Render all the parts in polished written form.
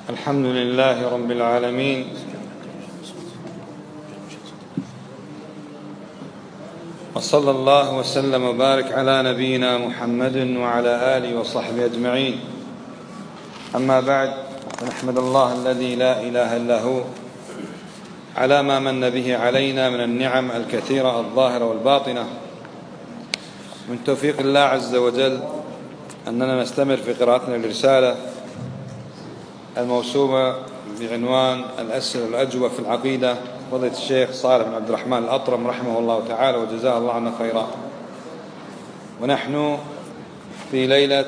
الحمد لله رب العالمين، وصلى الله وسلم وبارك على نبينا محمد وعلى آله وصحبه أجمعين. أما بعد، فنحمد الله الذي لا إله إلا هو على ما من به علينا من النعم الكثيرة الظاهرة والباطنة. من توفيق الله عز وجل أننا نستمر في قراءتنا للرسالة الموسومة بعنوان الأسئلة والأجوبة في العقيدة، فضيلة الشيخ صالح بن عبد الرحمن الأطرم رحمه الله تعالى وجزاه الله عنا خيرا. ونحن في ليلة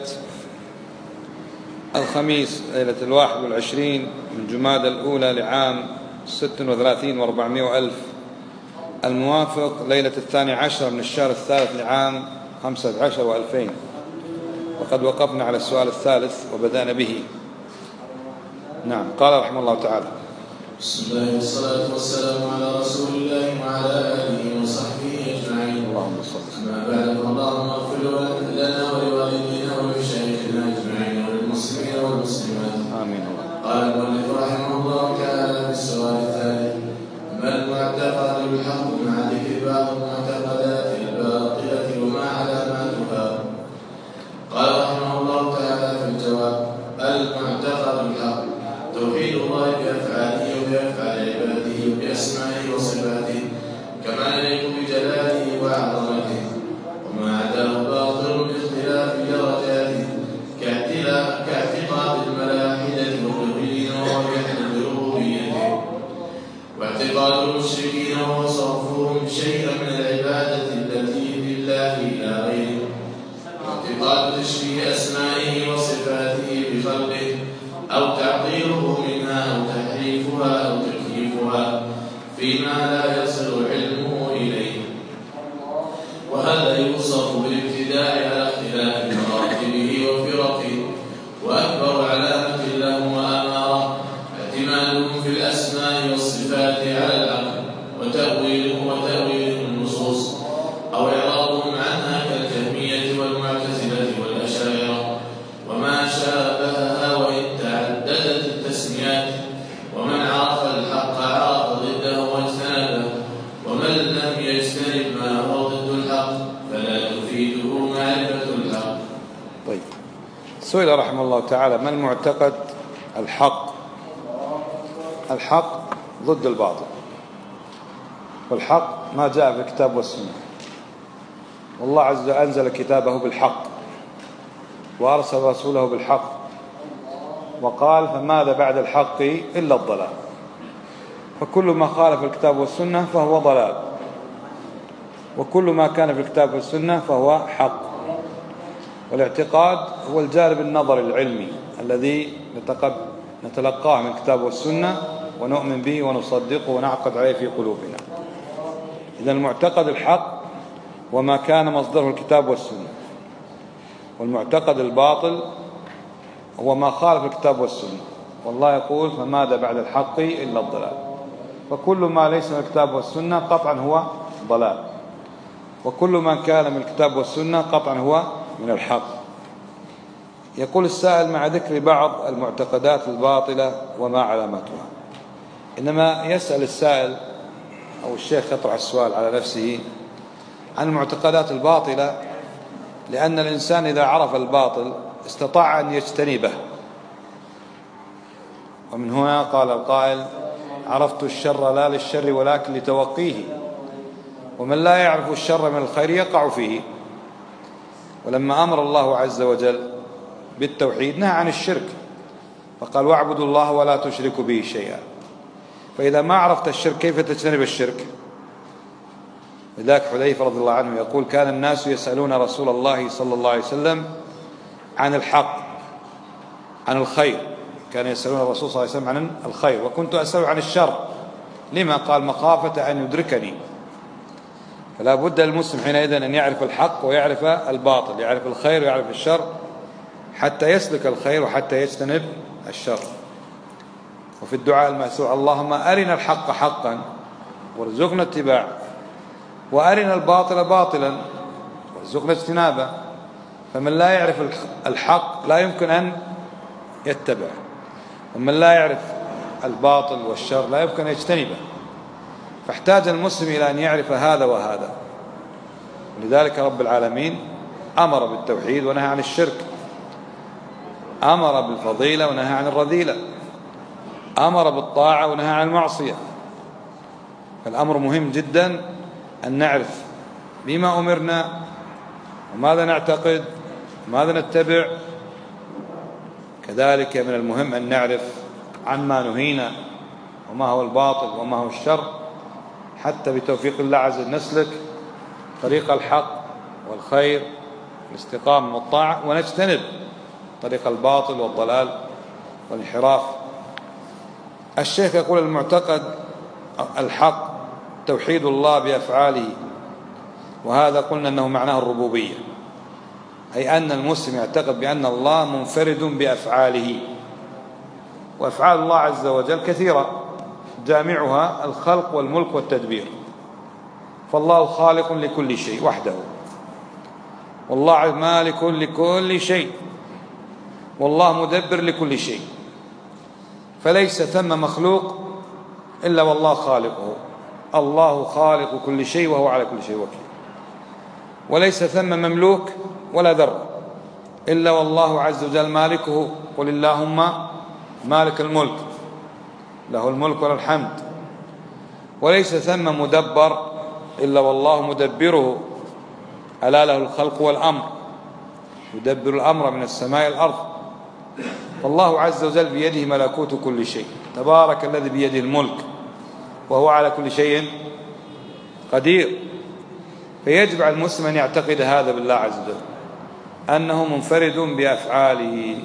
الخميس، ليلة 21 من جمادى الأولى لعام 36 و400 ألف، الموافق ليلة 12 من الشهر الثالث لعام 15 و2000. وقد وقفنا على السؤال الثالث وبدأنا به. نعم، قال رحمه الله تعالى: بسم الله والصلاة والسلام على رسول الله وعلى آله وصحبه أجمعين. اللهم صل. أما بعد، اللهم اغفر لنا ولوالدينا ولمشايخنا أجمعين وللمسلمين والمسلمات. آمين. قال المؤلف رحمه الله تعالى في السؤال الثالث: ما المعتقد الحق مع ذكر بعض المعتقدات الباطلة وما علاماتها؟ قال رحمه الله تعالى في الجواب: المعتقد الحق توحيد الله بأفعاله وبأفعال عباده وبأسمائه وصفاته كما يليق بجلاله وعظمته، وما عداه باطل باختلاف درجاته كاعتقاد الملاحدة والملحدين وهو جحد بربوبيته، واعتقاد المشركين وهو صرفهم شيئا من العبادة التي لله إلى غيره، واعتقاد تشبيه أسمائه وصفاته بخلقه أو تعطيله منها أو تحريفها أو تكييفها فيما لا يصل علمه إليه، وهذا يوصف بالابتداع على اختلاف مراتبه وفرقه. وأكبر علامة له وأماره اعتمادهم في الأسماء والصفات على العقل وتأويل النصوص أو إعراضهم عنها كالجهمية والمعتزلة والأشاعرة وما شابهها، وإن تعددت التسميات. ومن عرف الحق عرف ضده واجتنبه، ومن لم يجتنب ما هو ضد الحق فلا تفيده معرفة الحق. طيب، سئل رحمه الله تعالى: ما المعتقد الحق؟ الحق ضد الباطل، والحق ما جاء في الكتاب والسنة، والله عز وجل أنزل كتابه بالحق وأرسل رسوله بالحق، وقال: فماذا بعد الحق إلا الضلال. فكل ما خالف الكتاب والسنة فهو ضلال، وكل ما كان في الكتاب والسنة فهو حق. والاعتقاد هو الجانب النظري العلمي الذي نتلقاه من الكتاب والسنة ونؤمن به ونصدقه ونعقد عليه في قلوبنا. إذن المعتقد الحق وما كان مصدره الكتاب والسنة، والمعتقد الباطل هو ما خالف الكتاب والسنة، والله يقول: فماذا بعد الحق إلا الضلال. فكل ما ليس من الكتاب والسنة قطعا هو ضلال، وكل ما كان من الكتاب والسنة قطعا هو من الحق. يقول السائل: مع ذكر بعض المعتقدات الباطلة وما علامتها. إنما يسأل السائل أو الشيخ يطرح السؤال على نفسه عن المعتقدات الباطلة لأن الإنسان إذا عرف الباطل استطاع أن يجتنبه. ومن هنا قال القائل: عرفت الشر لا للشر ولكن لتوقيه. ومن لا يعرف الشر من الخير يقع فيه. ولما أمر الله عز وجل بالتوحيد نهى عن الشرك، فقال: واعبدوا الله ولا تشركوا به شيئا. فإذا ما عرفت الشرك كيف تجتنب الشرك؟ لذلك حذيفة رضي الله عنه يقول: كان الناس يسألون رسول الله صلى الله عليه وسلم عن الحق، عن الخير. كان يسألون الرسول صلى الله عليه وسلم عن الخير، وكنت أسأل عن الشر. لما؟ قال: مخافة أن يدركني. فلا بد للمسلم حينئذ أن يعرف الحق ويعرف الباطل، يعرف الخير ويعرف الشر، حتى يسلك الخير وحتى يجتنب الشر. وفي الدعاء المأثور: اللهم أرنا الحق حقا وارزقنا اتباعه، وأرنا الباطل باطلا وارزقنا اجتنابه. فمن لا يعرف الحق لا يمكن أن يتبعه. ومن لا يعرف الباطل والشر لا يمكن أن يجتنبه، فاحتاج المسلم إلى أن يعرف هذا وهذا. ولذلك رب العالمين أمر بالتوحيد ونهى عن الشرك، أمر بالفضيلة ونهى عن الرذيلة، أمر بالطاعة ونهى عن المعصية. فالأمر مهم جدا أن نعرف بما أمرنا وماذا نعتقد وماذا نتبع. كذلك من المهم أن نعرف عما نهينا وما هو الباطل وما هو الشر، حتى بتوفيق الله عز وجل نسلك طريق الحق والخير والاستقامة والطاعة، ونجتنب طريق الباطل والضلال والانحراف. الشيخ يقول: المعتقد الحق توحيد الله بأفعاله، وهذا قلنا أنه معناه الربوبية، أي أن المسلم يعتقد بأن الله منفرد بأفعاله. وأفعال الله عز وجل كثيرة، جامعها الخلق والملك والتدبير. فالله خالق لكل شيء وحده، والله مالك لكل شيء، والله مدبر لكل شيء. فليس ثم مخلوق إلا والله خالقه. الله خالق كل شيء وهو على كل شيء وكيل. وليس ثم مملوك ولا ذرة إلا والله عز وجل مالكه. قل اللهم مالك الملك، له الملك وله الحمد. وليس ثم مدبر إلا والله مدبره، ألا له الخلق والأمر، يدبر الأمر من السماء الأرض. فالله عز وجل بيده ملكوت كل شيء، تبارك الذي بيده الملك وهو على كل شيء قدير. فيجب على المسلم أن يعتقد هذا بالله عز وجل، أنه منفرد بأفعاله،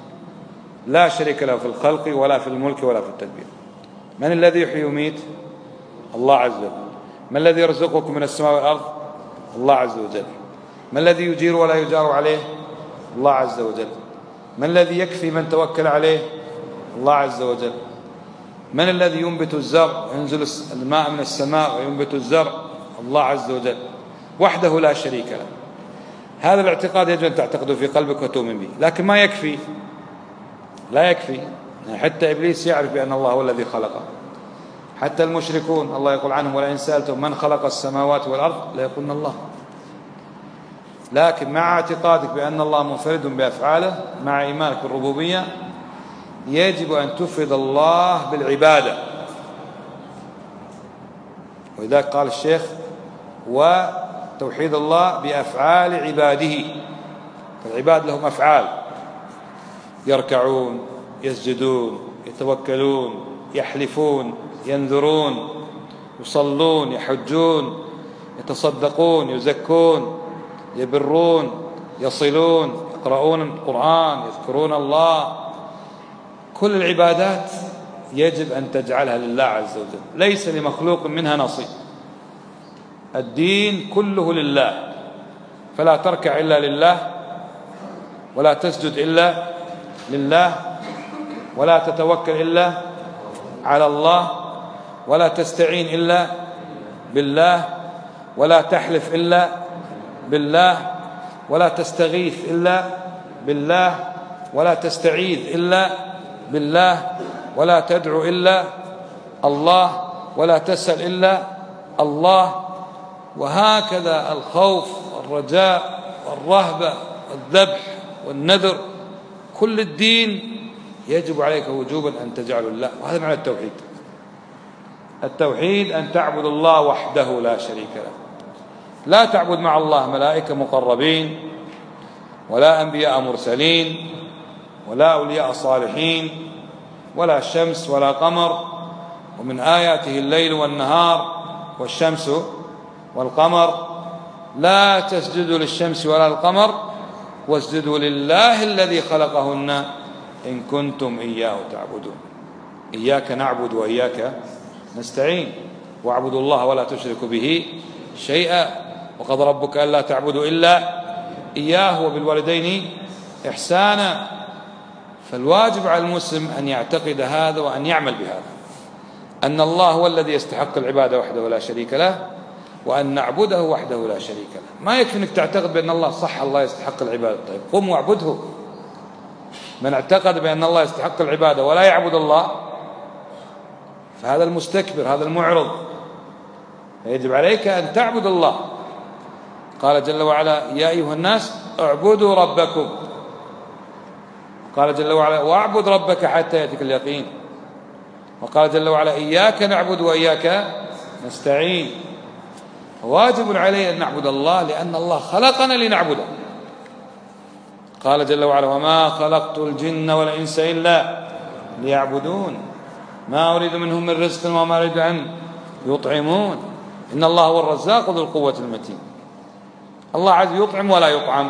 لا شريك له في الخلق ولا في الملك ولا في التدبير. من الذي يحيي ويميت؟ الله عز وجل. من الذي يرزقكم من السماء والأرض؟ الله عز وجل. من الذي يجير ولا يجار عليه؟ الله عز وجل. من الذي يكفي من توكل عليه؟ الله عز وجل. من الذي ينبت الزرع، ينزل الماء من السماء وينبت الزرع؟ الله عز وجل وحده لا شريك له. هذا الاعتقاد يجب أن تعتقده في قلبك وتؤمن به، لكن ما يكفي، لا يكفي. حتى إبليس يعرف بأن الله هو الذي خلقه، حتى المشركون الله يقول عنهم: ولئن سألتم من خلق السماوات والأرض ليقولن الله. لكن مع اعتقادك بأن الله منفرد بأفعاله، مع إيمانك بالربوبية، يجب أن تفرد الله بالعبادة. ولذلك قال الشيخ: وتوحيد الله بأفعال عباده. فالعباد لهم أفعال، يركعون، يسجدون، يتوكلون، يحلفون، ينذرون، يصلون، يحجون، يتصدقون، يزكون، يبرون، يصلون، يقرؤون القرآن، يذكرون الله. كل العبادات يجب أن تجعلها لله عز وجل، ليس لمخلوق منها نصيب. الدين كله لله، فلا تركع إلا لله، ولا تسجد إلا لله، ولا تتوكل إلا على الله، ولا تستعين إلا بالله، ولا تحلف إلا بالله، ولا تستغيث إلا بالله، ولا تستعيذ إلا بالله، ولا تدعو إلا الله، ولا تسأل إلا الله. وهكذا الخوف والرجاء والرهبة والذبح والنذر، كل الدين يجب عليك وجوبا أن تجعله لله. وهذا معنى التوحيد. التوحيد أن تعبد الله وحده لا شريك له، لا تعبد مع الله ملائكة مقربين، ولا أنبياء مرسلين، ولا أولياء صالحين، ولا شمس ولا قمر. ومن آياته الليل والنهار والشمس والقمر، لا تسجدوا للشمس ولا القمر واسجدوا لله الذي خلقهن إن كنتم إياه تعبدون. إياك نعبد وإياك نستعين، واعبدوا الله ولا تشركوا به شيئا، وقضى ربك ألا تعبدوا إلا إياه وبالوالدين إحسانا. فالواجب على المسلم أن يعتقد هذا وأن يعمل بهذا، أن الله هو الذي يستحق العبادة وحده لا شريك له، وأن نعبده وحده لا شريك له. ما يكفي أنك تعتقد بأن الله صح، الله يستحق العبادة، طيب قم واعبده. من اعتقد بأن الله يستحق العبادة ولا يعبد الله فهذا المستكبر، هذا المعرض. يجب عليك أن تعبد الله. قال جل وعلا: يا أيها الناس اعبدوا ربكم. قال جل وعلا: واعبد ربك حتى يأتيك اليقين. وقال جل وعلا: إياك نعبد وإياك نستعين. واجب علينا أن نعبد الله لأن الله خلقنا لنعبده. قال جل وعلا: وما خلقت الجن والإنس إلا ليعبدون ما أريد منهم من رزق وما أريد أن يطعمون إن الله هو الرزاق ذو القوة المتين. الله عز يطعم ولا يطعم.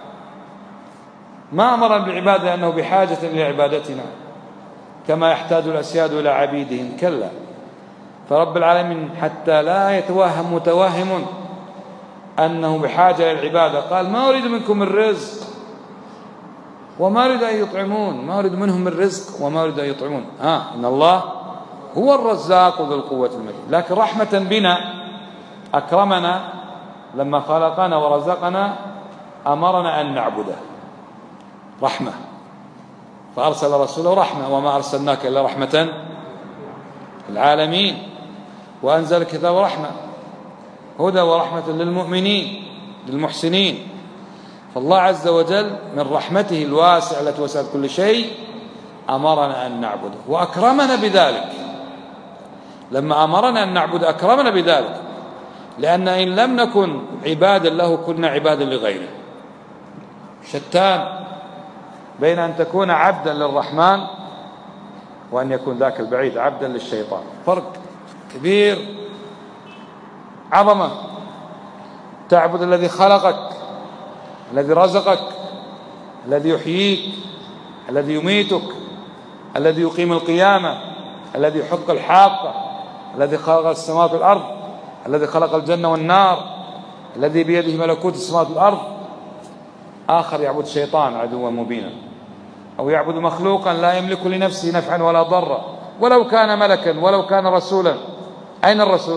ما أمر بالعبادة لأنه بحاجة لعبادتنا كما يحتاج الأسياد إلى عبيدهم، كلا. فرب العالمين حتى لا يتوهم متوهم أنه بحاجة للعبادة قال: ما أريد منكم من رزق وما أريد أن يطعمون، ما أريد منهم من رزق وما أريد أن يطعمون. إن الله هو الرزاق ذو القوة المتين. لكن رحمة بنا أكرمنا لما خلقنا ورزقنا، أمرنا أن نعبده رحمة، فأرسل رسوله رحمة: وما أرسلناك إلا رحمة للعالمين. وأنزل الكتاب رحمة، هدى ورحمة للمؤمنين للمحسنين. فالله عز وجل من رحمته الواسعة التي وسعت كل شيء أمرنا أن نعبده وأكرمنا بذلك. لما أمرنا أن نعبد أكرمنا بذلك، لأن إن لم نكن عبادا له كنا عبادا لغيره. شتان بين أن تكون عبدا للرحمن وأن يكون ذاك البعيد عبدا للشيطان. فرق كبير، عظمة. تعبد الذي خلقك، الذي رزقك، الذي يحييك، الذي يميتك، الذي يقيم القيامة، الذي يحق الحاقة، الذي خلق السماوات والأرض، الذي خلق الجنة والنار، الذي بيده ملكوت السماوات والأرض. آخر يعبد الشيطان عدوا مبينا، أو يعبد مخلوقا لا يملك لنفسه نفعا ولا ضرا ولو كان ملكا ولو كان رسولا. أين الرسول؟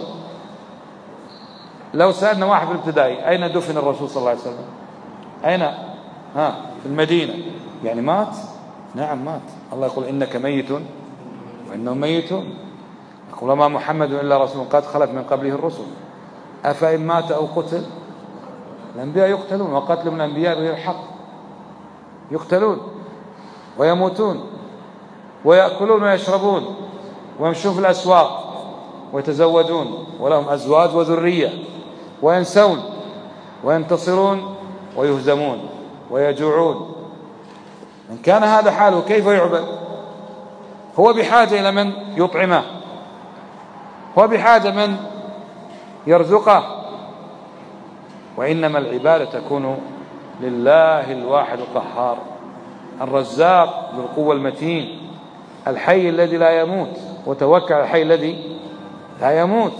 لو سألنا واحد في الابتدائي: أين دفن الرسول صلى الله عليه وسلم؟ أين؟ في المدينة. يعني مات؟ نعم مات. الله يقول: إنك ميت وإنهم ميتون. يقول: وما محمد إلا رسول قد خلت من قبله الرسل أفإن مات أو قتل. الأنبياء يقتلون، وقتل من الأنبياء غير حق، يقتلون ويموتون ويأكلون ويشربون ويمشون في الأسواق ويتزوجون ولهم أزواج وذرية، وينسون وينتصرون ويهزمون ويجوعون. من كان هذا حاله كيف يعبد؟ هو بحاجة إلى من يطعمه، هو بحاجة من يرزقه. وإنما العبادة تكون لله الواحد القهار الرزاق ذو القوة المتين الحي الذي لا يموت. وتوكل على الحي الذي لا يموت.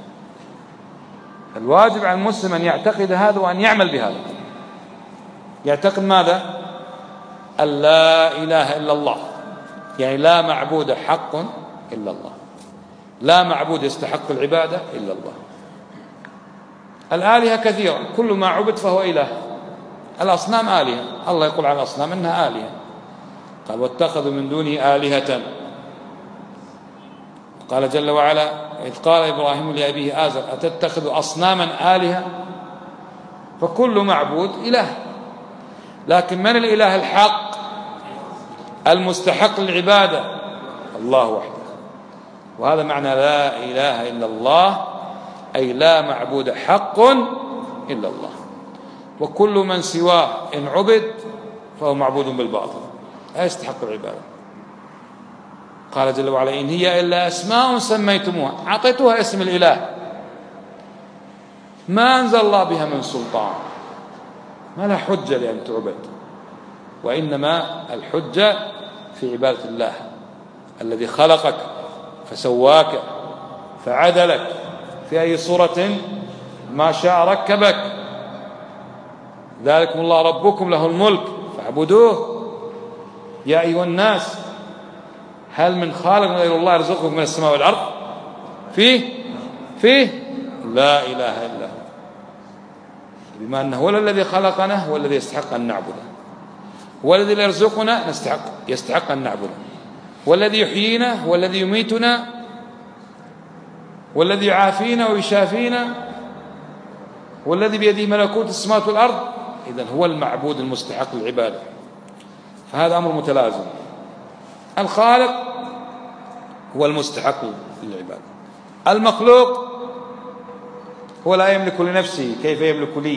الواجب على المسلم أن يعتقد هذا وأن يعمل بهذا. يعتقد ماذا؟ أن لا إله إلا الله، يعني لا معبود حق إلا الله، لا معبود يستحق العبادة إلا الله. الآلهة كثيرة، كل ما عبد فهو إله. الأصنام آلهة، الله يقول عن الأصنام إنها آلهة. قال: واتخذوا من دونه آلهة. قال جل وعلا: إذ قال إبراهيم لأبيه آزر أتتخذ أصناما آلهة. فكل معبود إله، لكن من الإله الحق المستحق للعبادة؟ الله وحده. وهذا معنى لا إله إلا الله، أي لا معبود حق إلا الله. وكل من سواه إن عبد فهو معبود بالباطل لا يستحق العبادة. قال جل وعلا: إن هي إلا أسماء سميتموها، أعطيتوها اسم الإله، ما أنزل الله بها من سلطان، ما لها حجة لأن تعبد. وإنما الحجة في عبادة الله الذي خلقك فسواك فعدلك في أي صورة ما شاء ركبك. ذلكم الله ربكم له الملك فاعبدوه. يا أيها الناس هل من خالق غير الله يرزقكم من السماء والأرض؟ فيه لا إله إلا هو. بما أنه هو الذي خلقنا هو الذي يستحق أن نعبده. هو الذي لا يرزقنا يستحق أن نعبده، والذي يحيينا والذي يميتنا والذي يعافينا ويشافينا والذي بيده ملكوت السماوات والأرض، إذن هو المعبود المستحق للعبادة. فهذا أمر متلازم، الخالق هو المستحق للعبادة، المخلوق هو لا يملك لنفسه كيف يملك لي.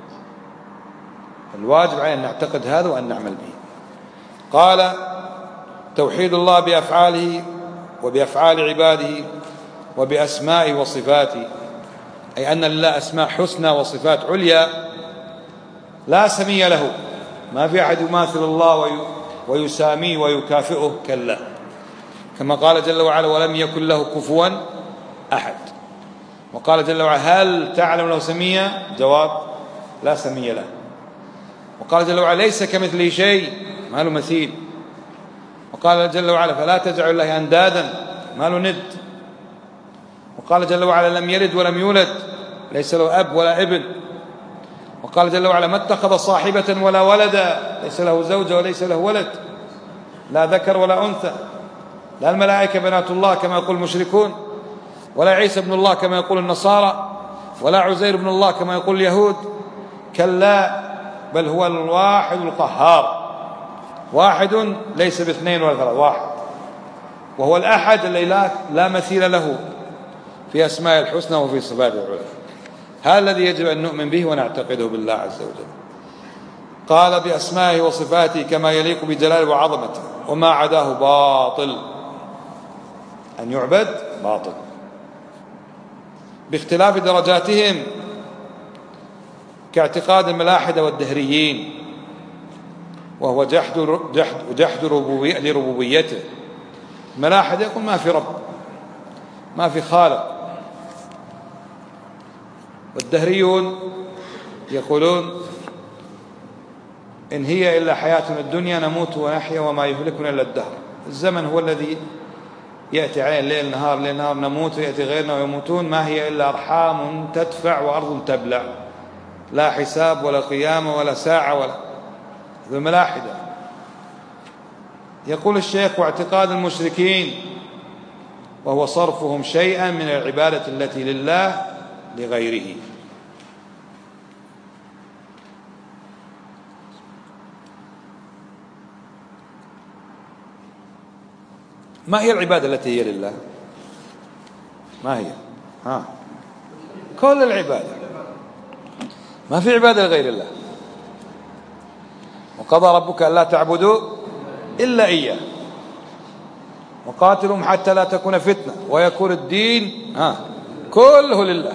الواجب علينا أن نعتقد هذا وأن نعمل به. قال توحيد الله بأفعاله وبأفعال عباده وبأسمائه وصفاته، أي أن لله أسماء حسنى وصفات عليا لا سمي له، ما في أحد يماثل الله ويساميه ويكافئه، كلا، كما قال جل وعلا ولم يكن له كفوا أحد. وقال جل وعلا هل تعلم له سميا؟ جواب لا سمي له. وقال جل وعلا ليس كمثله شيء، ما له مثيل. وقال جل وعلا فلا تجعلوا الله أندادا، ما له ند. وقال جل وعلا لم يلد ولم يولد، ليس له أب ولا ابن. وقال جل وعلا ما اتخذ صاحبة ولا ولدا، ليس له زوجة وليس له ولد، لا ذكر ولا أنثى. لا الملائكة بنات الله كما يقول المشركون، ولا عيسى ابن الله كما يقول النصارى، ولا عزير ابن الله كما يقول اليهود، كلا، بل هو الواحد القهار، واحد ليس باثنين ولا ثلاثة، واحد، وهو الأحد الذي لا مثيل له في أسماء الحسنى وفي صفاته العلى. هذا الذي يجب أن نؤمن به ونعتقده بالله عز وجل. قال بأسمائه وصفاته كما يليق بجلاله وعظمته، وما عداه باطل، أن يعبد باطل، باختلاف درجاتهم كاعتقاد الملاحدة والدهريين، وهو جحد لربوبيته. الملاحدة يقول ما في رب، ما في خالق. والدهريون يقولون إن هي إلا حياتنا الدنيا نموت ونحيا وما يهلكنا إلا الدهر. الزمن هو الذي يأتي علينا ليل نهار ليل نهار، نموت ويأتي غيرنا ويموتون، ما هي إلا أرحام تدفع وأرض تبلع، لا حساب ولا قيامة ولا ساعة ولا الملاحدة. يقول الشيخ واعتقاد المشركين وهو صرفهم شيئا من العبادة التي لله لغيره. ما هي العبادة التي هي لله؟ ما هي؟ كل العبادة، ما في عبادة لغير الله. وقضى ربك ألا تعبدوا إلا إياه وقاتلهم حتى لا تكون فتنة ويكون الدين كله لله.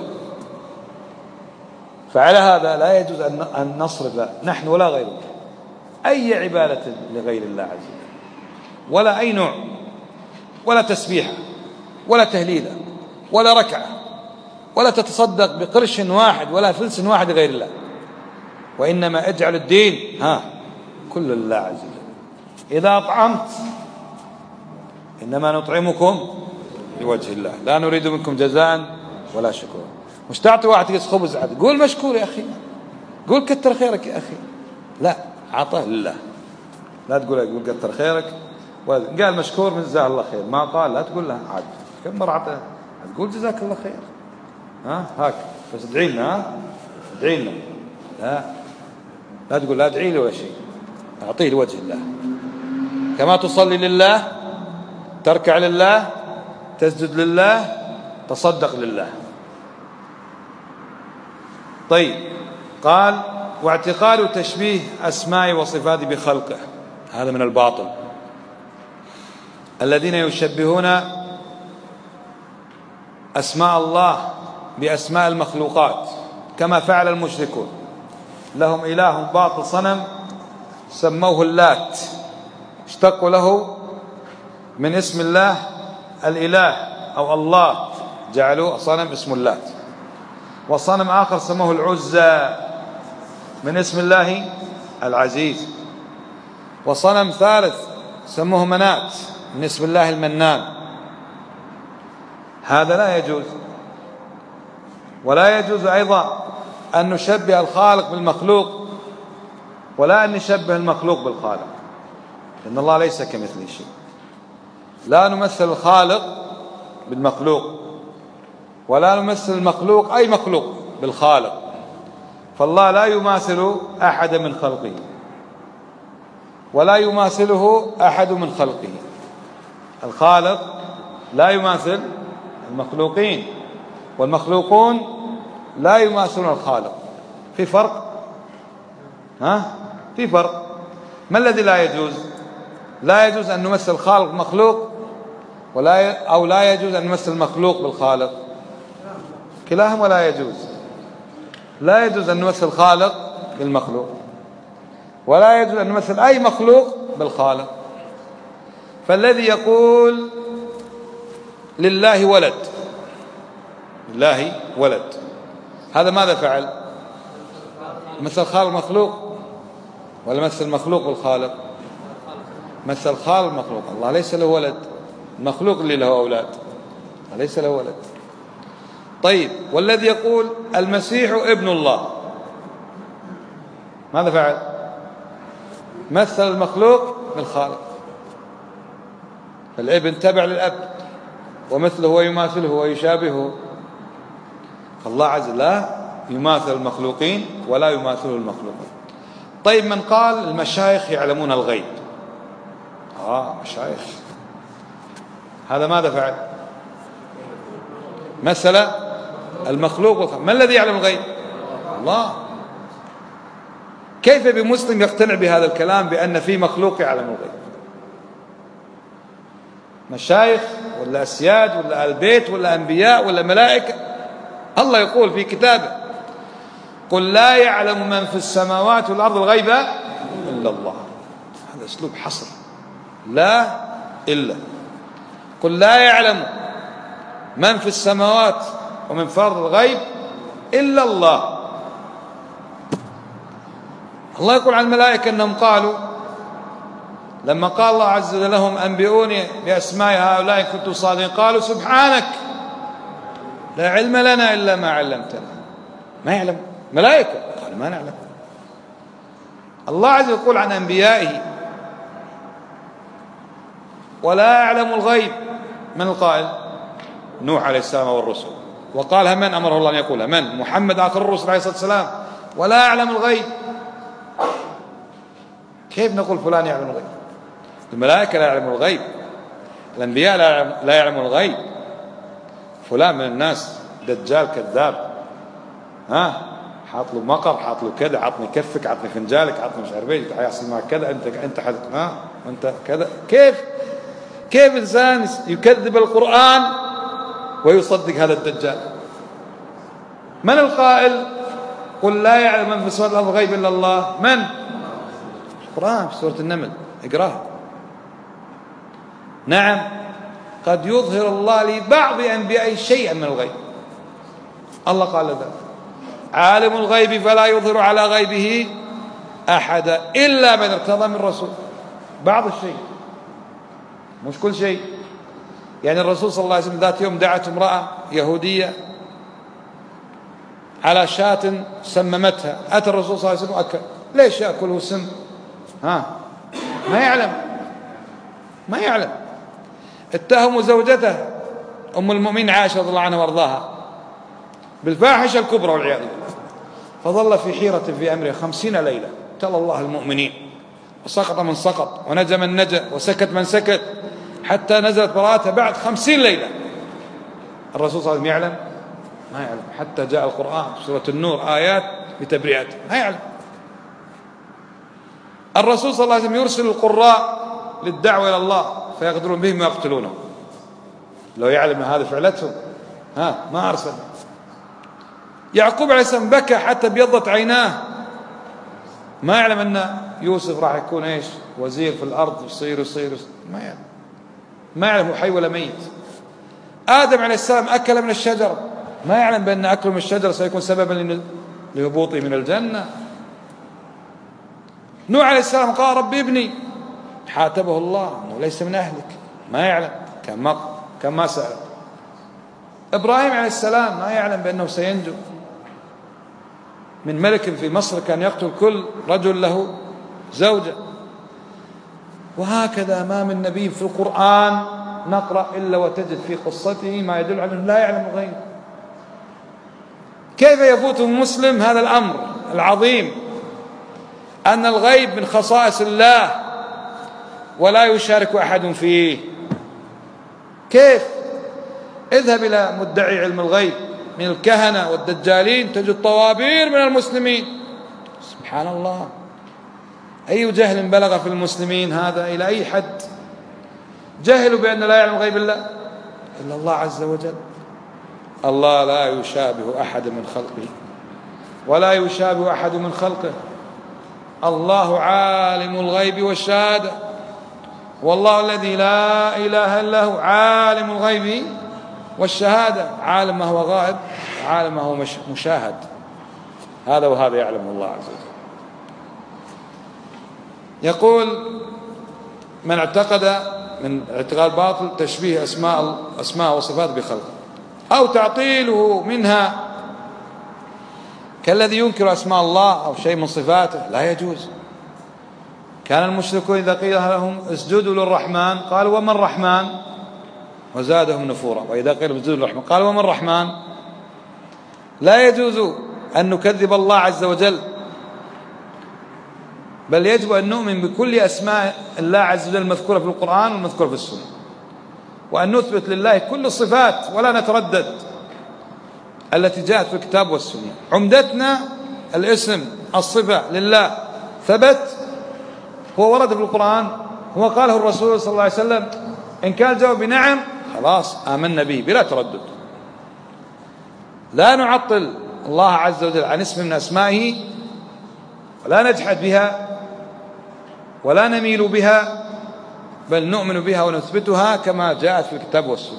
فعلى هذا لا يجوز أن نصرف نحن ولا غيرنا أي عبادة لغير الله عز وجل، ولا أي نوع، ولا تسبيحة ولا تهليلة ولا ركعة، ولا تتصدق بقرش واحد ولا فلس واحد لغير الله، وإنما اجعل الدين كل لله عز وجل. إذا أطعمت إنما نطعمكم لوجه الله لا نريد منكم جزاء ولا شكورا. مش تعطي واحد كيس خبز عاد قول مشكور يا أخي، قول كتر خيرك يا أخي، لا، عطاه لله. لا تقول كتر خيرك، قال مشكور من جزاه الله خير، ما قال لا تقول له عاد كم مرة عطاه، تقول جزاك الله خير، هاك بس ادعي لنا، ادعي لنا، لا تقول لا ادعي لي ولا شيء، اعطيه لوجه الله. كما تصلي لله، تركع لله، تسجد لله، تصدق لله. طيب، قال واعتقاد تشبيه أسماء وصفاته بخلقه، هذا من الباطل. الذين يشبهون أسماء الله بأسماء المخلوقات كما فعل المشركون. لهم إله باطل صنم سموه اللات، اشتقوا له من اسم الله الإله أو الله، جعلوا صنم اسم اللات. وصنم آخر سموه العزى من اسم الله العزيز. وصنم ثالث سموه منات من اسم الله المنان. هذا لا يجوز. ولا يجوز أيضا أن نشبه الخالق بالمخلوق ولا أن نشبه المخلوق بالخالق، لأن الله ليس كمثله شيء. لا نمثل الخالق بالمخلوق، ولا نمثل المخلوق أي مخلوق بالخالق، فالله لا يماثل أحد من خلقه، ولا يماثله أحد من خلقه. الخالق لا يماثل المخلوقين، والمخلوقون لا يماثلون الخالق. في فرق؟ في فرق. ما الذي لا يجوز؟ لا يجوز أن نمثل الخالق مخلوق، أو لا يجوز أن نمثل المخلوق بالخالق. كلاهما لا يجوز. لا يجوز أن نمثل الخالق بالمخلوق، ولا يجوز أن نمثل أي مخلوق بالخالق. فالذي يقول لله ولد، لله ولد، هذا ماذا فعل؟ مثل الخالق مخلوق ولا مثل المخلوق بالخالق؟ مثل الخالق مخلوق. الله ليس له ولد، المخلوق اللي له أولاد، ليس له ولد. طيب، والذي يقول المسيح ابن الله، ماذا فعل؟ مثل المخلوق بالخالق. الابن تبع للأب، ومثله ويماثله ويشابهه. فالله عز وجل لا يماثل المخلوقين ولا يماثله المخلوقين. طيب، من قال المشايخ يعلمون الغيب، مشايخ، هذا ماذا فعل؟ مثل المخلوق والخالق. ما الذي يعلم الغيب؟ الله. كيف بمسلم يقتنع بهذا الكلام بأن في مخلوق يعلم الغيب؟ مشايخ ولا أسياد ولا آل بيت ولا أنبياء ولا ملائكة؟ الله يقول في كتابه: قل لا يعلم من في السماوات والأرض الغيب إلا الله. هذا أسلوب حصر، لا إلا. قل لا يعلم من في السماوات ومن في الأرض الغيب إلا الله. الله يقول عن الملائكة أنهم قالوا، لما قال الله عز وجل لهم أنبئوني بأسماء هؤلاء إن كنتم صادقين، قالوا سبحانك لا علم لنا إلا ما علمتنا. ما يعلم ملائكة، قالوا ما نعلم. الله عز وجل يقول عن أنبيائه: ولا يعلم الغيب. من القائل؟ نوح عليه السلام والرسل. وقالها من أمره الله أن يقولها؟ من؟ محمد آخر الرسل عليه الصلاة والسلام. ولا يعلم الغيب. كيف نقول فلان يعلم الغيب؟ الملائكة لا يعلمون الغيب، الأنبياء لا يعلمون الغيب. فلان من الناس دجال كذاب، حاط له مقر، حاط له كذا، عطني كفك، عطني خنجالك، عطني مش عارف ايش، حيحصل معك كذا، انت حد وانت كذا. كيف إنسان يكذب القرآن ويصدق هذا الدجال؟ من القائل قل لا يعلم من في السماوات والأرض الغيب إلا الله؟ من؟ القرآن في سورة النمل، اقراها. نعم، قد يظهر الله لبعض أنبيائه شيئا من الغيب. الله قال ذلك: عالم الغيب فلا يظهر على غيبه أحدا إلا من ارتضى من رسول. بعض الشيء، مش كل شيء. يعني الرسول صلى الله عليه وسلم ذات يوم دعت امرأة يهودية على شاة سممتها، أتى الرسول صلى الله عليه وسلم وأكل. ليش يأكله سم؟ ما يعلم. اتهموا زوجته أم المؤمنين عائشة رضي الله عنها وارضاها بالفاحشة الكبرى والعياذ بالله، فظل في حيرة في أمره 50 ليلة. ابتلى الله المؤمنين، وسقط من سقط، ونجا من نجا، وسكت من سكت، حتى نزلت براءتها بعد 50 ليلة. الرسول صلى الله عليه وسلم يعلم؟ ما يعلم. حتى جاء القرآن في سورة النور آيات بتبرئته، ما يعلم. الرسول صلى الله عليه وسلم يرسل القراء للدعوة إلى الله فيغدرون بهم ويقتلونهم. لو يعلم هذا فعلتهم ما أرسل. يعقوب عليه السلام بكى حتى بيضت عيناه، ما يعلم أن يوسف راح يكون إيش؟ وزير في الأرض، يصير ما يعلم هو حي ولا ميت. آدم عليه السلام أكل من الشجرة، ما يعلم بأن أكله من الشجرة سيكون سببا لهبوطه من الجنة. نوح عليه السلام قال ربي ابني، حاتبه الله أنه ليس من أهلك، ما يعلم، كان ما سأل. إبراهيم عليه السلام ما يعلم بأنه سينجو من ملك في مصر كان يقتل كل رجل له زوجة. وهكذا ما من نبي في القرآن نقرأ إلا وتجد في قصته ما يدل على أنه لا يعلم الغيب. كيف يفوت المسلم هذا الأمر العظيم أن الغيب من خصائص الله ولا يشارك أحد فيه؟ كيف؟ اذهب إلى مدعي علم الغيب من الكهنة والدجالين تجد طوابير من المسلمين. سبحان الله، أي جهل بلغ في المسلمين هذا؟ إلى أي حد جهلوا بأن لا يعلم غيب الله إلا الله عز وجل. الله لا يشابه أحد من خلقه ولا يشابه أحد من خلقه. الله عالم الغيب والشهادة، والله الذي لا إله إلا هو عالم الغيب والشهادة، عالم ما هو غائب، عالم ما هو مشاهد. هذا وهذا يعلم الله عز وجل. يقول من اعتقد من اعتقاد باطل تشبيه أسماء وصفات بخلقه أو تعطيله منها كالذي ينكر أسماء الله أو شيء من صفاته، لا يجوز. كان المشركون إذا قيل لهم اسجدوا للرحمن قالوا وما الرحمن وزادهم نفورا، وإذا قيل اسجدوا للرحمن قالوا وما الرحمن. لا يجوز أن نكذب الله عز وجل، بل يجب أن نؤمن بكل أسماء الله عز وجل المذكورة في القرآن والمذكورة في السنة، وأن نثبت لله كل الصفات ولا نتردد التي جاءت في الكتاب والسنة. عمدتنا الاسم الصفة لله ثبت، هو ورد في القرآن، هو قاله الرسول صلى الله عليه وسلم، إن كان الجواب بنعم خلاص آمنا به بلا تردد. لا نعطل الله عز وجل عن اسم من أسمائه ولا نجحد بها ولا نميل بها، بل نؤمن بها ونثبتها كما جاءت في الكتاب والسنة.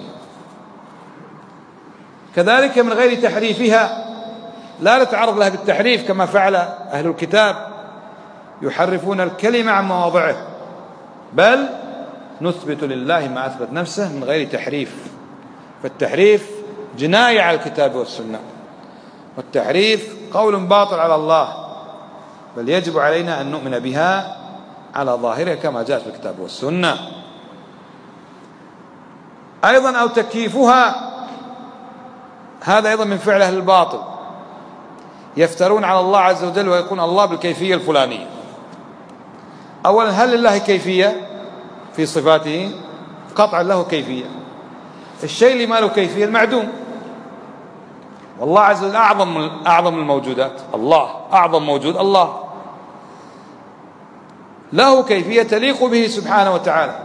كذلك من غير تحريفها، لا نتعرض لها بالتحريف كما فعل أهل الكتاب يحرفون الكلمة عن مواضعه، بل نثبت لله ما أثبت نفسه من غير تحريف. فالتحريف جناية على الكتاب والسنة، والتحريف قول باطل على الله، بل يجب علينا أن نؤمن بها على ظاهرها كما جاءت في الكتاب والسنة. أيضا أو تكييفها، هذا أيضا من فعل أهل الباطل، يفترون على الله عز وجل ويقول الله بالكيفية الفلانية. أولا هل لله كيفية في صفاته؟ قطعا له كيفية. الشيء اللي ما له كيفية المعدوم، والله عز وجل أعظم الموجودات، الله أعظم موجود، الله له كيفية تليق به سبحانه وتعالى.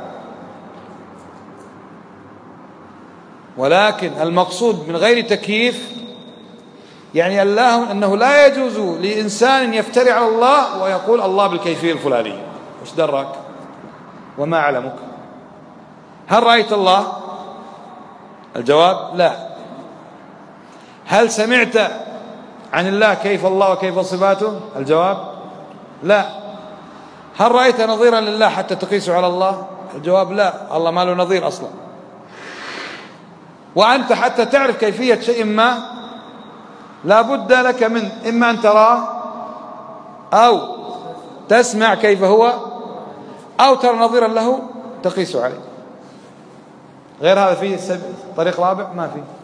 ولكن المقصود من غير تكييف يعني الله أنه لا يجوز لإنسان يفتري على الله ويقول الله بالكيفية الفلانية. وش دراك وما علمك؟ هل رأيت الله؟ الجواب لا. هل سمعت عن الله كيف الله وكيف صفاته؟ الجواب لا. هل رأيت نظيرا لله حتى تقيسه على الله؟ الجواب لا، الله ما له نظير أصلا. وأنت حتى تعرف كيفية شيء ما لا بد لك من إما أن تراه أو تسمع كيف هو أو ترى نظيرا له تقيسه عليه. غير هذا فيه طريق رابع؟ ما فيه.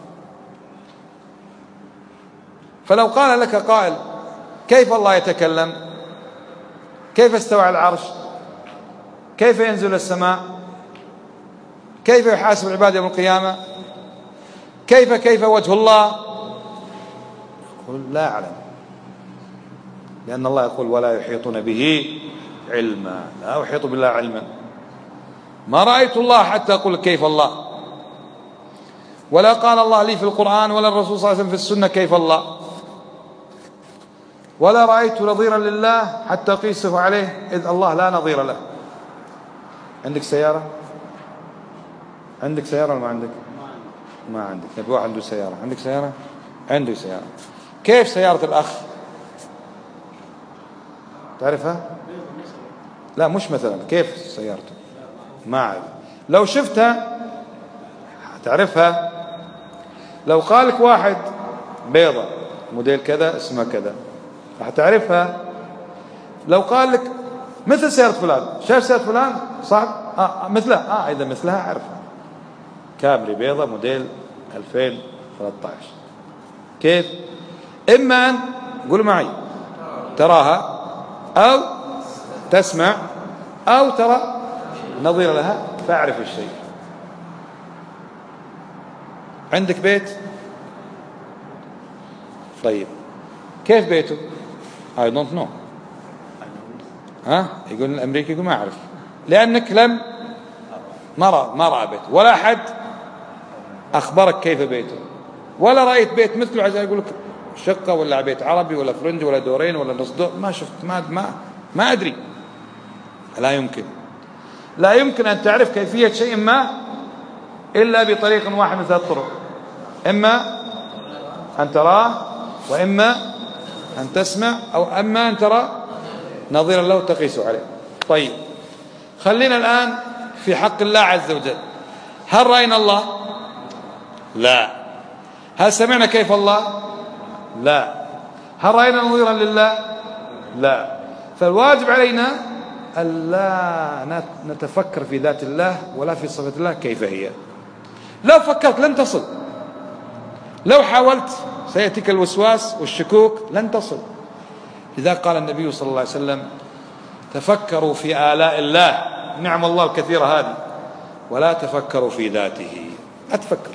فلو قال لك قائل كيف الله يتكلم؟ كيف استوى على العرش؟ كيف ينزل السماء؟ كيف يحاسب العباد يوم القيامة؟ كيف وجه الله؟ يقول لا أعلم، لأن الله يقول ولا يحيطون به علما، لا أحيط بالله علما. ما رأيت الله حتى أقول كيف الله، ولا قال الله لي في القرآن ولا الرسول صلى الله عليه وسلم في السنة كيف الله، ولا رأيت نظيرا لله حتى أقيسه عليه، إذ الله لا نظير له. عندك سيارة؟ عندك سيارة ولا ما عندك؟ ما عندك. نبي واحد عنده سيارة. عندك سيارة؟ عندك سيارة. كيف سيارة الأخ؟ تعرفها؟ لا مش مثلا، كيف سيارته؟ ما أعرف. لو شفتها تعرفها. لو قال لك واحد بيضة موديل كذا اسمها كذا راح تعرفها. لو قال لك مثل سيارة فلان، شايف سيارة فلان صعب مثلها، إذا مثلها أعرفها، كامري بيضة موديل 2013. كيف؟ إما أن قولوا معي تراها أو تسمع أو ترى نظير لها فأعرف الشيء. عندك بيت، طيب كيف بيته؟ I don't know. يقول الأمريكي يقول ما أعرف، لأنك ما رأى بيت، ولا أحد أخبرك كيف بيته، ولا رأيت بيت مثله عشان يقول لك شقة ولا بيت عربي ولا فرنجي ولا دورين ولا نص دور، ما شفت، ما أدري. لا يمكن أن تعرف كيفية شيء ما إلا بطريق واحد من ثلاث طرق: إما أن تراه، وإما أن تسمع، أو أما أن ترى نظيرا له تقيس عليه. طيب خلينا الآن في حق الله عز وجل. هل رأينا الله؟ لا. هل سمعنا كيف الله؟ لا. هل رأينا نظيرا لله؟ لا. فالواجب علينا ألا نتفكر في ذات الله ولا في صفة الله كيف هي. لو فكرت لن تصل، لو حاولت سيأتيك الوسواس والشكوك، لن تصل. لذا قال النبي صلى الله عليه وسلم: تفكروا في آلاء الله، نعم الله الكثيرة هذه، ولا تفكروا في ذاته. أتفكر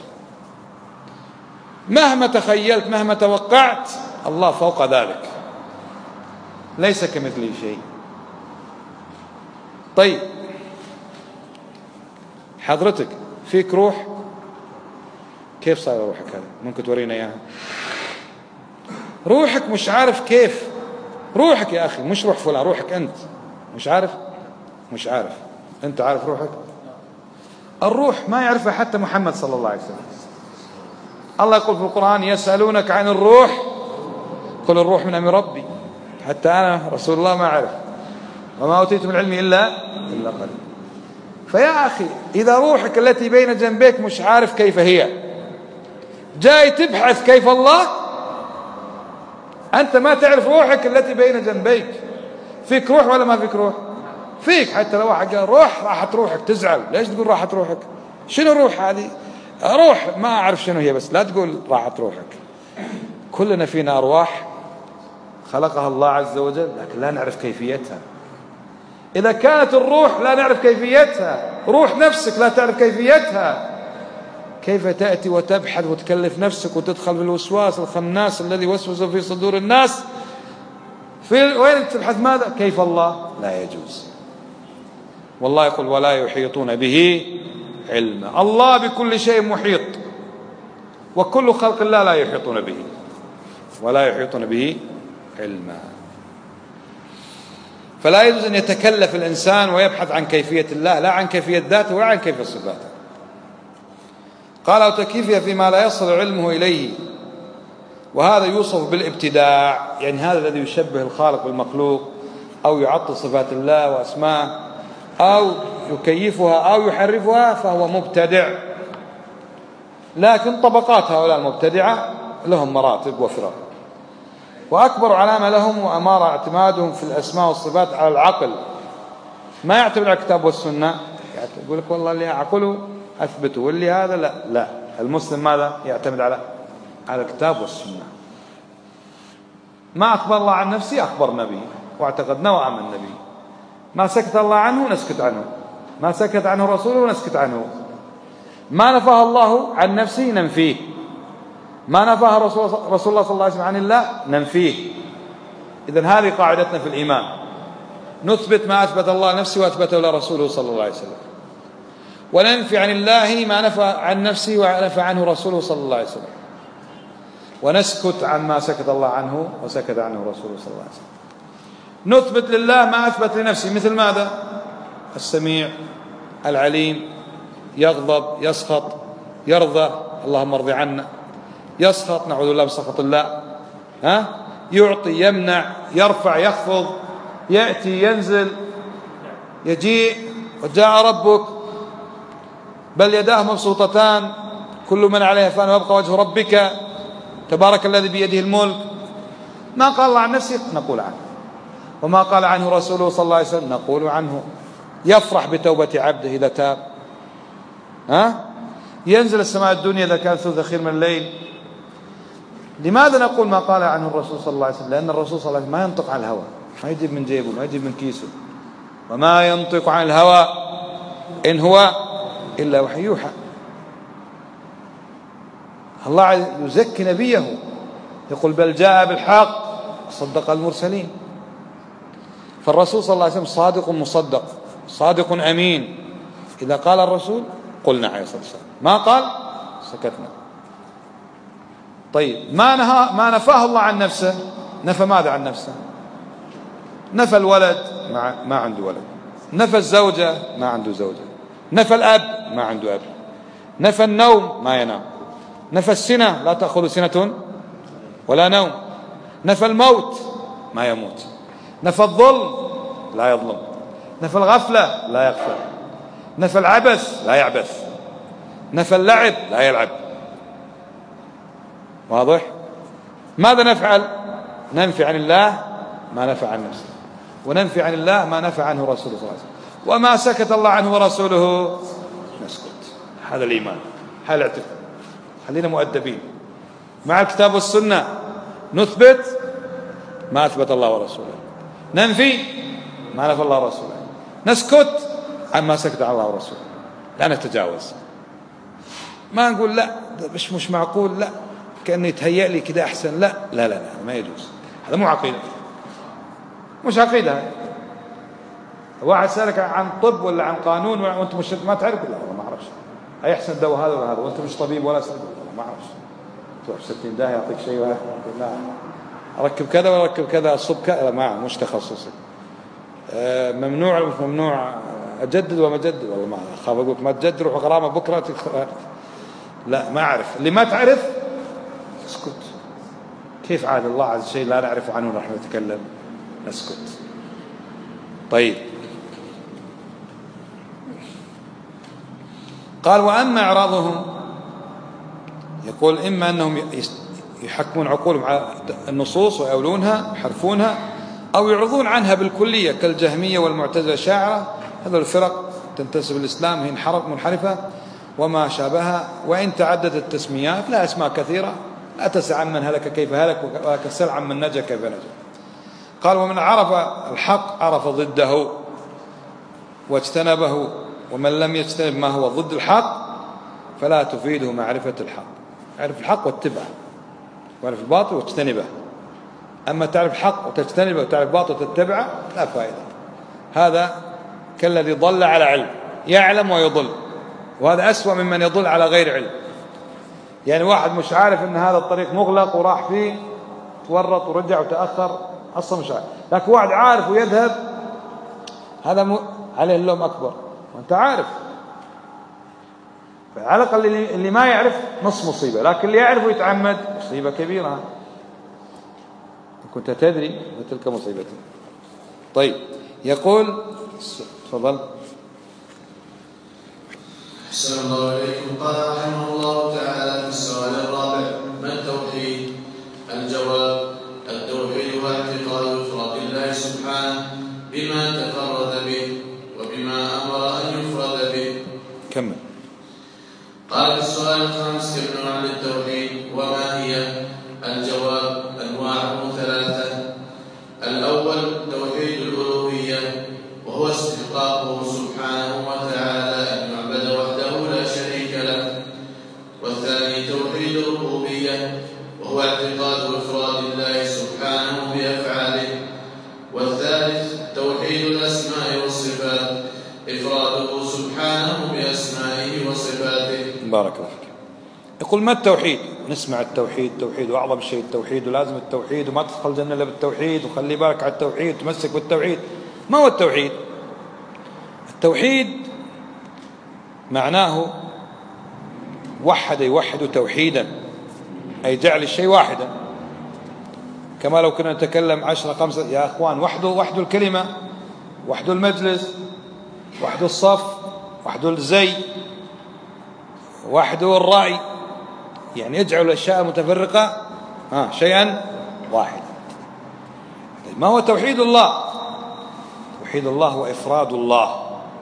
مهما تخيلت، مهما توقعت، الله فوق ذلك، ليس كمثله شيء. طيب حضرتك فيك روح، كيف صار روحك هذا؟ ممكن تورينا اياها؟ روحك مش عارف كيف، روحك يا أخي، مش روح فلان، روحك أنت مش عارف. أنت عارف روحك؟ الروح ما يعرفها حتى محمد صلى الله عليه وسلم. الله يقول في القرآن: يسألونك عن الروح قل الروح من أمر ربي. حتى أنا رسول الله ما أعرف، وما أوتيت من العلم إلا قليل. فيا أخي إذا روحك التي بين جنبيك مش عارف كيف هي، جاي تبحث كيف الله، أنت ما تعرف روحك التي بين جنبيك. فيك روح ولا ما فيك روح؟ فيك. حتى لو واحد قال روح، راحت روحك، تزعل. ليش تقول راحت روحك؟ شنو روح هذه؟ روح ما أعرف شنو هي، بس لا تقول راحت روحك. كلنا فينا أرواح خلقها الله عز وجل، لكن لا نعرف كيفيتها. إذا كانت الروح لا نعرف كيفيتها، روح نفسك لا تعرف كيفيتها، كيف تأتي وتبحث وتكلف نفسك وتدخل في الوسواس الخناس الذي وسوس في صدور الناس؟ في وين تبحث؟ ماذا؟ كيف الله؟ لا يجوز. والله يقول: ولا يحيطون به علما. الله بكل شيء محيط، وكل خلق الله لا يحيطون به، ولا يحيطون به علما. فلا يجوز أن يتكلف الإنسان ويبحث عن كيفية الله، لا عن كيفية ذاته ولا عن كيفية صفاته. قال: أو تكييفها فيما لا يصل علمه إليه، وهذا يوصف بالابتداع، يعني هذا الذي يشبه الخالق بالمخلوق، أو يعطل صفات الله وأسماءه، أو يكيفها أو يحرفها، فهو مبتدع. لكن طبقات هؤلاء المبتدعة لهم مراتب وفرق، وأكبر علامة لهم وأمارة اعتمادهم في الأسماء والصفات على العقل، ما يعتمد على الكتاب والسنة. يقول لك والله اللي أعقله أثبته، واللي هذا لا. المسلم ماذا يعتمد؟ على الكتاب والسنة. ما أخبر الله عن نفسه أخبرنا به واعتقدنا وآمنا به. ما سكت الله عنه نسكت عنه، ما سكت عنه رسوله نسكت عنه. ما نفاه الله عن نفسه ننفيه، ما نفاه رسول الله صلى الله عليه وسلم عن الله ننفيه. إذن هذه قاعدتنا في الإيمان: نثبت ما أثبت الله نفسه وأثبته لرسوله صلى الله عليه وسلم، وننفي عن الله ما نفى عن نفسه ونفى عنه رسوله صلى الله عليه وسلم، ونسكت عن ما سكت الله عنه وسكت عنه رسوله صلى الله عليه وسلم. نثبت لله ما أثبت لنفسه، مثل ماذا؟ السميع، العليم، يغضب، يسخط، يرضى، اللهم ارض عنا، يسخط، نعوذ بالله من سخط الله، يعطي، يمنع، يرفع، يخفض، يأتي، ينزل، يجيء، وجاء ربك، بل يداه مبسوطتان، كل من عليها فان ويبقى وجه ربك تبارك الذي بيده الملك. ما قال الله عن نفسه نقول عنه، وما قال عنه رسوله صلى الله عليه وسلم نقول عنه. يفرح بتوبة عبده إذا تاب، ينزل السماء الدنيا إذا كان ثلث أخير من الليل. لماذا نقول ما قال عنه الرسول صلى الله عليه وسلم؟ لأن الرسول صلى الله عليه وسلم ما ينطق عن الهوى، ما يجيب من جيبه، ما يجيب من كيسه، وما ينطق عن الهوى إن هو إلا وحي يوحى. الله يزكي نبيه، يقول بل جاء بالحق صدق المرسلين. فالرسول صلى الله عليه وسلم صادق مصدق، صادق أمين. إذا قال الرسول قلنا عليه الصلاة والسلام، ما قال سكتنا. طيب ما نفاه الله عن نفسه، نفى ماذا عن نفسه؟ نفى الولد، ما عنده ولد. نفى الزوجة، ما عنده زوجة. نفى الأب، ما عنده أب. نفى النوم، ما ينام. نفى السنة، لا تأخذ سنة ولا نوم. نفى الموت، ما يموت. نفى الظلم، لا يظلم. نفى الغفلة، لا يغفل. نفى العبث، لا يعبث. نفى اللعب، لا يلعب. واضح؟ ماذا نفعل؟ ننفي عن الله ما نفى عن نفسه، وننفي عن الله ما نفى عنه رسوله صلى الله عليه وسلم. وما سكت الله عنه ورسوله نسكت. هذا الإيمان، هذا الاعتقاد. خلينا مؤدبين مع الكتاب والسنة، نثبت ما أثبت الله ورسوله، ننفي ما نفى الله ورسوله، نسكت عما سكت عن الله ورسوله، لا نتجاوز. ما نقول لا مش معقول، لا كأنه يتهيأ لي كده أحسن، لا لا لا, لا ما يجوز. هذا مو عقيدة، مش عقيدة. واحد سألك عن طب ولا عن قانون وانت مش ما تعرف، لا والله ما اعرفش، هيحسن دواء هذا ولا هذا وانت مش طبيب ولا سبب، ما اعرفش. تروح 60 داهية يعطيك شيء واحد، لا اركب كذا ولا اركب كذا، الصب كذا، ما مش تخصصي. ممنوع ولا مش ممنوع، اجدد وما اجدد، والله ما اخاف اقول ما تجدد روح غرامه بكره لا ما اعرف. اللي ما تعرف اسكت. كيف عاد الله عز وجل لا نعرف عنه نحن نتكلم؟ نسكت. طيب قال وأما إعراضهم، يقول إما أنهم يحكمون عقولهم على النصوص ويأولونها يحرفونها، أو يعرضون عنها بالكلية كالجهمية والمعتزلة الشاعرة. هذول الفرق تنتسب الإسلام، هي منحرفة وما شابهها. وإن تعددت التسميات لا أسماء كثيرة، لا تسع عن من هلك كيف هلك، وكسل عن من نجا كيف نجا. قال ومن عرف الحق عرف ضده واجتنبه، ومن لم يجتنب ما هو ضد الحق فلا تفيده معرفة الحق. اعرف الحق واتبعه، واعرف الباطل واجتنبه. أما تعرف الحق وتجتنبه وتعرف الباطل وتتبعه لا فائدة. هذا كالذي ضل على علم، يعلم ويضل، وهذا أسوأ ممن يضل على غير علم. يعني واحد مش عارف أن هذا الطريق مغلق وراح فيه تورط ورجع وتأخر، أصلا مش عارف. لكن واحد عارف ويذهب، هذا عليه اللوم أكبر، وأنت عارف. فعلى الأقل اللي ما يعرف نص مصيبة، لكن اللي يعرف ويتعمد مصيبة كبيرة. إن كنت تدري فتلك مصيبة. طيب يقول تفضل. أحسن الله إليكم. قال رحمه الله تعالى في السؤال الرابع: ما التوحيد؟ الجواب: التوحيد هو اعتقاد إفراد الله سبحانه بما تفرد به وبما أمر أن يفرد به. كمل. قال في السؤال الخامس: كم نوع للتوحيد وما هي؟ الجواب: أنواعه ثلاثة. الأول توحيد الألوهية، وهو استحقاقه سبحانه وتعالى أن يعبد وحده لا شريك له. والثاني توحيد الربوبية، وهو اعتقاد إفراد الله سبحانه بأفعاله. والثالث توحيد الأسماء والصفات، إفراده سبحانه بأسمائه وصفاته. بارك الله فيك. يقول ما التوحيد؟ نسمع التوحيد، توحيد وأعظم شيء التوحيد، ولازم التوحيد، وما تدخل الجنة إلا بالتوحيد، وخلي بالك على التوحيد، تمسك بالتوحيد. ما هو التوحيد؟ التوحيد معناه وحد، يوحد توحيدا، أي جعل الشيء واحدا. كما لو كنا نتكلم 10 5 يا أخوان، وحده الكلمة، وحده المجلس، وحده الصف، وحده الزي، وحده الرأي. يعني يجعل الأشياء المتفرقة شيئا واحدا. ما هو توحيد الله؟ توحيد الله هو إفراد الله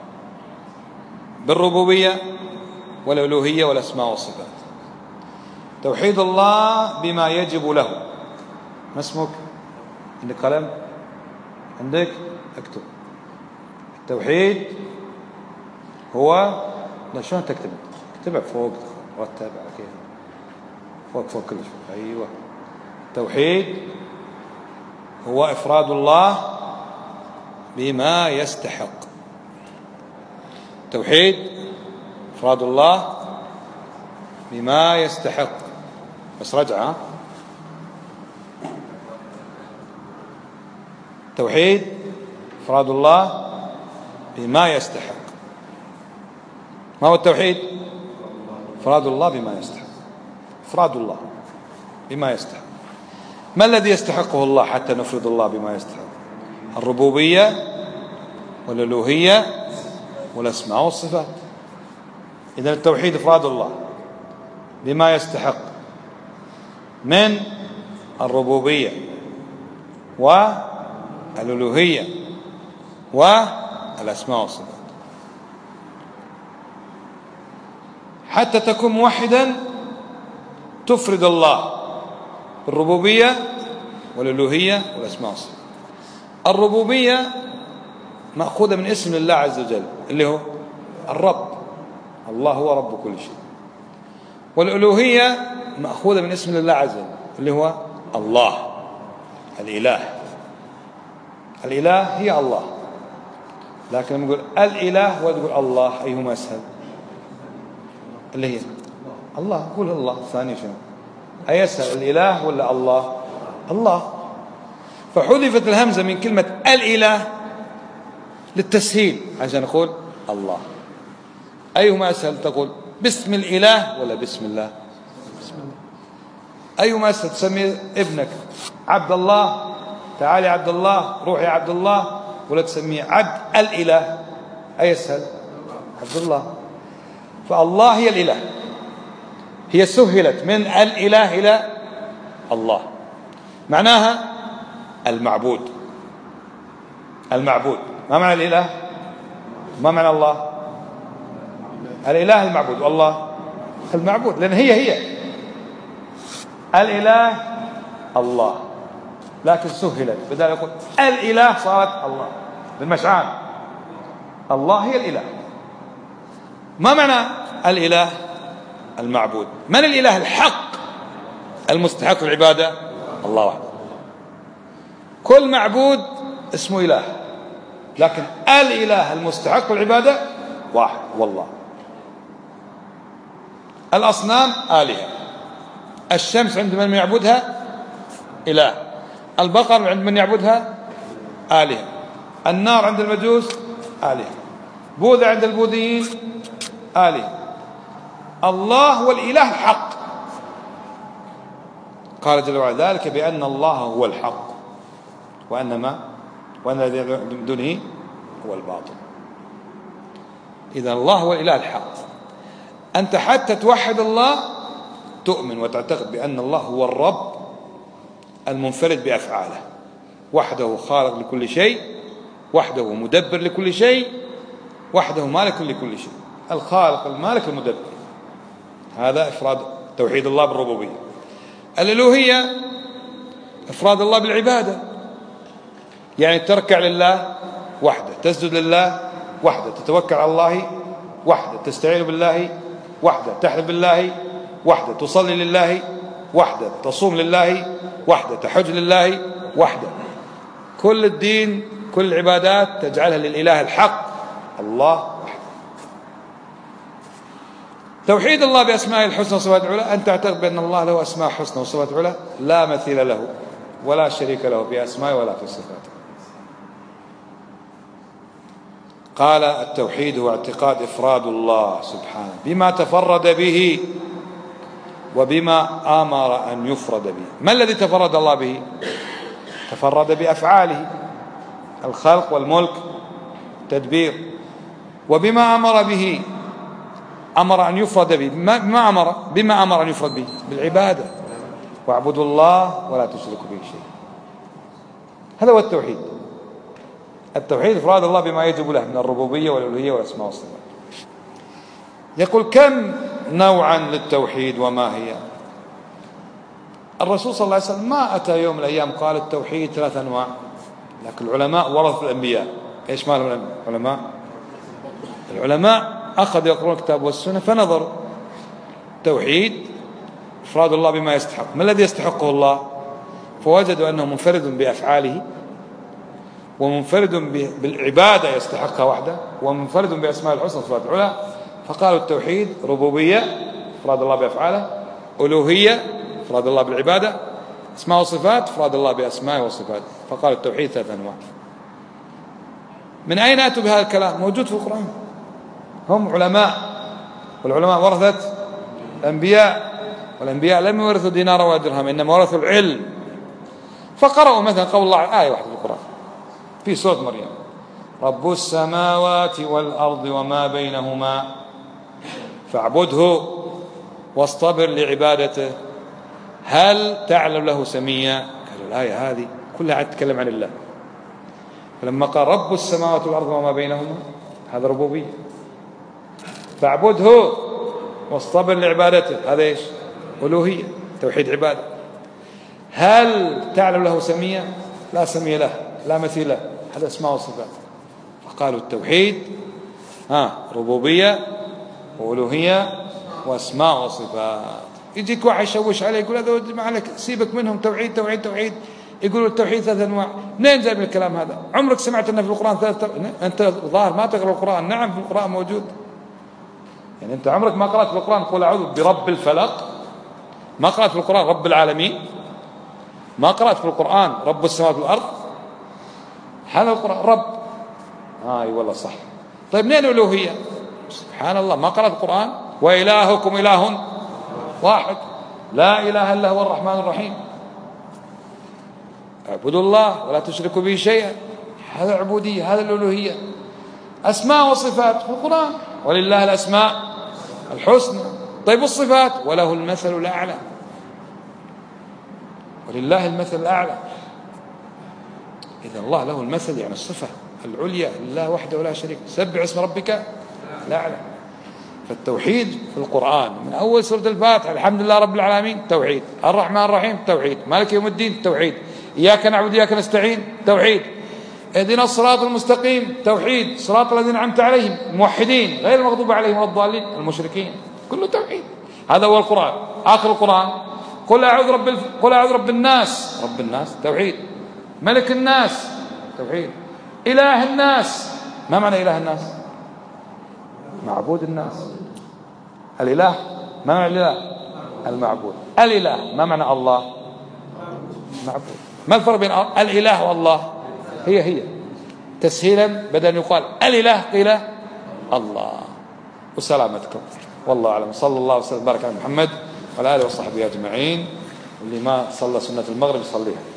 بالربوبية والألوهية والأسماء والصفات. توحيد الله بما يجب له. ما اسمك؟ عندك قلم؟ عندك؟ اكتب. التوحيد هو، لا شلون تكتب؟ اكتبها فوق، رتب على كيف، فوق كل شيء. أيوة. التوحيد هو إفراد الله بما يستحق. توحيد إفراد الله بما يستحق. بس رجع. توحيد إفراد الله بما يستحق. ما هو التوحيد؟ إفراد الله بما يستحق. إفراد الله بما يستحق. ما الذي يستحقه الله حتى نفرد الله بما يستحق؟ الربوبية والألوهية والأسماء والصفات. إذن التوحيد إفراد الله بما يستحق من الربوبية والألوهية والأسماء والصفات. حتى تكون موحدا تفرد الله بالربوبية والألوهية والأسماء والصفات. الربوبية مأخوذة من اسم الله عز وجل اللي هو الرب، الله هو رب كل شيء. والألوهية مأخوذة من اسم الله عز وجل اللي هو الله، الإله. الإله هي الله، لكن لما نقول الإله وتقول الله أيهما أسهل؟ اللي هي الله. قول الله. ثاني شنو أي أسهل، الإله ولا الله؟ الله. فحذفت الهمزة من كلمة الإله للتسهيل عشان نقول الله. أيهما أسهل تقول باسم الإله ولا بسم الله؟ بسم الله. أيهما أسهل تسمي ابنك عبد الله، تعالي عبد الله، روحي عبد الله، ولا تسميه عبد الإله؟ أي أسهل؟ عبد الله. فالله هي الإله، هي سهلت من الإله إلى الله. معناها المعبود. المعبود. ما معنى الإله؟ ما معنى الله؟ الإله المعبود، والله المعبود، لأن هي الإله الله، لكن سهلت بدل يقول الإله صارت الله بالمشعان. الله هي الإله. ما معنى الإله المعبود؟ من الإله الحق المستحق العبادة؟ الله وحده. كل معبود اسمه إله، لكن الإله المستحق العبادة واحد والله. الأصنام آلهة، الشمس عند من يعبدها إله، البقر عند من يعبدها آلهة، النار عند المجوس آلهة، بوذا عند البوذيين آلهة. الله هو الإله الحق. قال جل وعلا ذلك بأن الله هو الحق وأن الذي من دونه هو الباطل. إذا الله هو الإله الحق. أنت حتى توحد الله تؤمن وتعتقد بأن الله هو الرب المنفرد بأفعاله، وحده خالق لكل شيء، وحده مدبر لكل شيء، وحده مالك لكل شيء. الخالق المالك المدبر. هذا إفراد توحيد الله بالربوبية. الألوهية إفراد الله بالعبادة، يعني تركع لله وحده، تسجد لله وحده، تتوكل على الله وحده، تستعين بالله وحده، تحلف بالله وحده، تصلي لله وحده، تصوم لله وحده، تحج لله وحده. كل الدين كل العبادات تجعلها للإله الحق الله وحده. توحيد الله بأسماء الحسنى وصفات العلى، أن تعتقد بأن الله له أسماء حسنى وصفات على لا مثيل له ولا شريك له في أسماء ولا في صفاته. قال التوحيد هو اعتقاد إفراد الله سبحانه بما تفرد به وبما آمر أن يفرد به. ما الذي تفرد الله به؟ تفرد بأفعاله، الخلق والملك تدبير. وبما أمر به، أمر أن يفرد به. بما أمر أن يفرد به؟ بالعبادة. واعبدوا الله ولا تشركوا به شيء. هذا هو التوحيد. التوحيد إفراد الله بما يجب له من الربوبية والألوهية والأسماء والصفات. يقول كم نوعا للتوحيد وما هي؟ الرسول صلى الله عليه وسلم ما أتى يوم من الأيام قال التوحيد 3 أنواع، لكن العلماء ورثوا الأنبياء. إيش مالهم العلماء أخذوا يقرؤون الكتاب والسنة فنظروا توحيد إفراد الله بما يستحق. ما الذي يستحقه الله؟ فوجدوا أنه منفرد بأفعاله، ومنفرد بالعبادة يستحقها وحده، ومنفرد بأسماء الحسنى وصفات العلى. فقالوا التوحيد ربوبية إفراد الله بأفعاله، ألوهية إفراد الله بالعبادة، أسماء وصفات إفراد الله بأسماء وصفات. فقالوا التوحيد 3 أنواع. من أين أتوا بهذا الكلام؟ موجود في القرآن. هم علماء، والعلماء ورثة الأنبياء، والأنبياء لم يورثوا دينارا ولا درهم، إنما ورثوا العلم. فقرأوا مثلا قول الله آية واحدة في القرآن في سورة مريم: رب السماوات والأرض وما بينهما فاعبده واصطبر لعبادته هل تعلم له سميا. قالوا الآية هذه كلها تتكلم عن الله. فلما قال رب السماوات والأرض وما بينهما هذا ربوبية، فاعبده واصطبر لعبادته هذا إيش؟ ألوهية توحيد عبادة. هل تعلم له سميا؟ لا سمي له لا مثيل له، هذا أسماء وصفات. فقالوا التوحيد ربوبية وألوهية وأسماء وصفات. يجيك واحد يشوش عليه يقول هذا ما عليك، سيبك منهم، توحيد توحيد توحيد. يقولوا التوحيد 3 أنواع. منين جايب الكلام هذا؟ عمرك سمعت أن في القرآن 3؟ أنت ظاهر ما تقرأ القرآن. نعم في القرآن موجود. يعني أنت عمرك ما قرأت في القرآن قل أعوذ برب الفلق؟ ما قرأت في القرآن رب العالمين؟ ما قرأت في القرآن رب السماوات والأرض؟ هذا القرآن رب. اي والله صح. طيب منين الألوهية؟ سبحان الله ما قرأت القرآن؟ وإلهكم إله واحد لا إله إلا هو الرحمن الرحيم. اعبدوا الله ولا تشركوا به شيئا، هذا عبودية، هذا الألوهية. أسماء وصفات في القرآن ولله الأسماء الحسنى. طيب والصفات؟ وله المثل الأعلى، ولله المثل الأعلى. إذا الله له المثل يعني الصفة العليا لله وحده ولا شريك. سبح اسم ربك الأعلى. فالتوحيد في القرآن من أول سورة الفاتحة الحمد لله رب العالمين توحيد، الرحمن الرحيم توحيد، مالك يوم الدين توحيد، إياك نعبد وإياك نستعين توحيد، اهدنا الصراط المستقيم توحيد، صراط الذين أنعمت عليهم موحدين غير المغضوب عليهم ولا الضالين المشركين، كله توحيد. هذا هو القرآن. آخر القرآن قل أعوذ رب الناس، رب الناس توحيد، ملك الناس توحيد، إله الناس. ما معنى إله الناس؟ معبود الناس. الإله ما معنى الإله؟ المعبود. الإله ما معنى الله؟ معبود. ما الفرق بين الإله والله؟ هي تسهيلا بدل أن يقال الإله قيل الله. وسلامتكم والله أعلم. صلى الله وسلم وبارك على محمد وعلى آله وصحبه أجمعين. واللي ما صلى سنة المغرب يصليها.